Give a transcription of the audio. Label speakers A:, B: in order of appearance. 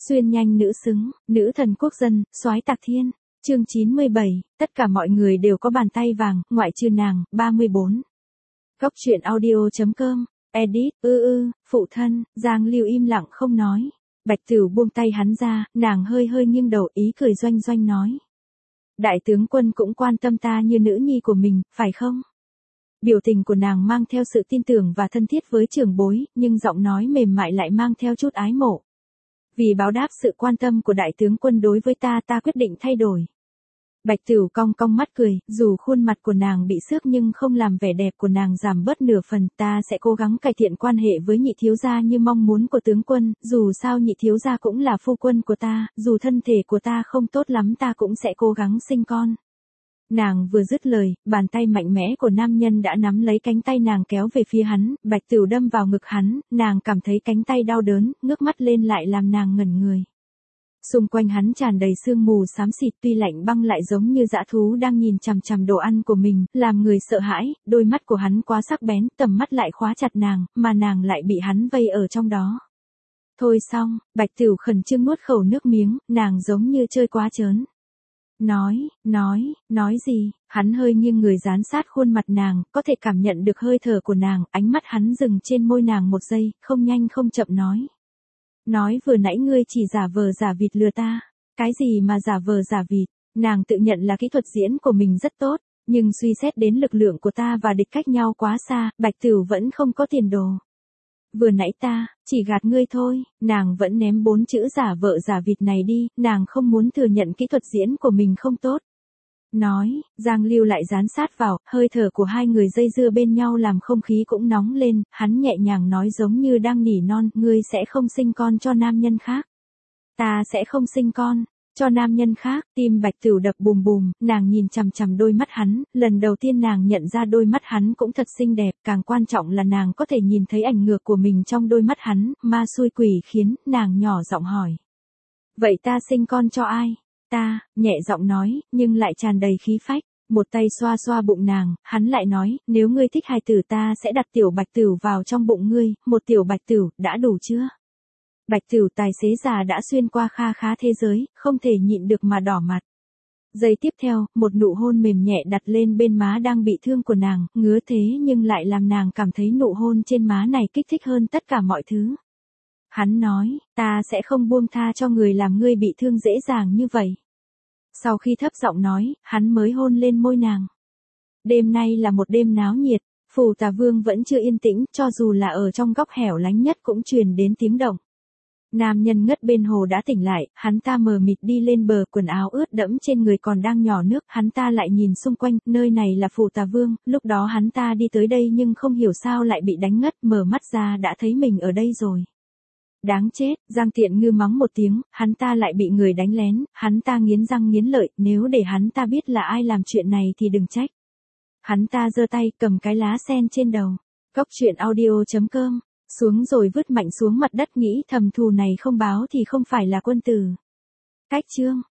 A: Xuyên nhanh nữ xứng, nữ thần quốc dân, soái tạc thiên. Chương 97, tất cả mọi người đều có bàn tay vàng, ngoại trừ nàng. 34. Góc truyện audio.com. Edit, phụ thân. Giang Lưu im lặng không nói. Bạch Tửu buông tay hắn ra, nàng hơi hơi nghiêng đầu, ý cười doanh doanh nói. Đại tướng quân cũng quan tâm ta như nữ nhi của mình, phải không? Biểu tình của nàng mang theo sự tin tưởng và thân thiết với trưởng bối, nhưng giọng nói mềm mại lại mang theo chút ái mộ. Vì báo đáp sự quan tâm của đại tướng quân đối với ta quyết định thay đổi. Bạch Tửu cong cong mắt cười, dù khuôn mặt của nàng bị xước nhưng không làm vẻ đẹp của nàng giảm bớt nửa phần. Ta sẽ cố gắng cải thiện quan hệ với nhị thiếu gia như mong muốn của tướng quân, dù sao nhị thiếu gia cũng là phu quân của ta, dù thân thể của ta không tốt lắm ta cũng sẽ cố gắng sinh con. Nàng vừa dứt lời, bàn tay mạnh mẽ của nam nhân đã nắm lấy cánh tay nàng kéo về phía hắn, Bạch Tửu đâm vào ngực hắn, nàng cảm thấy cánh tay đau đớn, ngước mắt lên lại làm nàng ngẩn người. Xung quanh hắn tràn đầy sương mù xám xịt, tuy lạnh băng lại giống như dã thú đang nhìn chằm chằm đồ ăn của mình, làm người sợ hãi. Đôi mắt của hắn quá sắc bén, tầm mắt lại khóa chặt nàng, mà nàng lại bị hắn vây ở trong đó. Thôi xong, Bạch Tửu khẩn trương nuốt khẩu nước miếng, nàng giống như chơi quá trớn. Nói gì? Hắn hơi nghiêng người dán sát khuôn mặt nàng, có thể cảm nhận được hơi thở của nàng, ánh mắt hắn dừng trên môi nàng một giây, không nhanh không chậm nói. Nói vừa nãy ngươi chỉ giả vờ giả vịt lừa ta. Cái gì mà giả vờ giả vịt? Nàng tự nhận là kỹ thuật diễn của mình rất tốt, nhưng suy xét đến lực lượng của ta và địch cách nhau quá xa, Bạch Tửu vẫn không có tiền đồ. Vừa nãy ta chỉ gạt ngươi thôi. Nàng vẫn ném 4 chữ giả vợ giả vịt này đi, nàng không muốn thừa nhận kỹ thuật diễn của mình không tốt. Nói, Giang Lưu lại dán sát vào, hơi thở của hai người dây dưa bên nhau làm không khí cũng nóng lên, hắn nhẹ nhàng nói giống như đang nỉ non, ngươi sẽ không sinh con cho nam nhân khác. Ta sẽ không sinh con cho nam nhân khác. Tim Bạch Tửu đập bùm bùm, nàng nhìn chằm chằm đôi mắt hắn, lần đầu tiên nàng nhận ra đôi mắt hắn cũng thật xinh đẹp, càng quan trọng là nàng có thể nhìn thấy ảnh ngược của mình trong đôi mắt hắn, ma xui quỷ khiến, nàng nhỏ giọng hỏi. Vậy ta sinh con cho ai? Ta, nhẹ giọng nói, nhưng lại tràn đầy khí phách. Một tay xoa xoa bụng nàng, hắn lại nói, nếu ngươi thích hài tử ta sẽ đặt tiểu Bạch Tửu vào trong bụng ngươi, một tiểu Bạch Tửu, đã đủ chưa? Bạch Tửu tài xế già đã xuyên qua kha khá thế giới, không thể nhịn được mà đỏ mặt. Giây tiếp theo, một nụ hôn mềm nhẹ đặt lên bên má đang bị thương của nàng, ngứa thế nhưng lại làm nàng cảm thấy nụ hôn trên má này kích thích hơn tất cả mọi thứ. Hắn nói, ta sẽ không buông tha cho người làm ngươi bị thương dễ dàng như vậy. Sau khi thấp giọng nói, hắn mới hôn lên môi nàng. Đêm nay là một đêm náo nhiệt, Phù Tà Vương vẫn chưa yên tĩnh, cho dù là ở trong góc hẻo lánh nhất cũng truyền đến tiếng động. Nam nhân ngất bên hồ đã tỉnh lại, hắn ta mờ mịt đi lên bờ, quần áo ướt đẫm trên người còn đang nhỏ nước, hắn ta lại nhìn xung quanh, nơi này là Phù Tà Vương, lúc đó hắn ta đi tới đây nhưng không hiểu sao lại bị đánh ngất, mở mắt ra đã thấy mình ở đây rồi. Đáng chết, Giang Tiện Ngư mắng một tiếng, hắn ta lại bị người đánh lén, hắn ta nghiến răng nghiến lợi, nếu để hắn ta biết là ai làm chuyện này thì đừng trách. Hắn ta giơ tay cầm cái lá sen trên đầu. Góc truyện audio.com. Xuống rồi vứt mạnh xuống mặt đất, nghĩ thầm thù này không báo thì không phải là quân tử. Cách chương.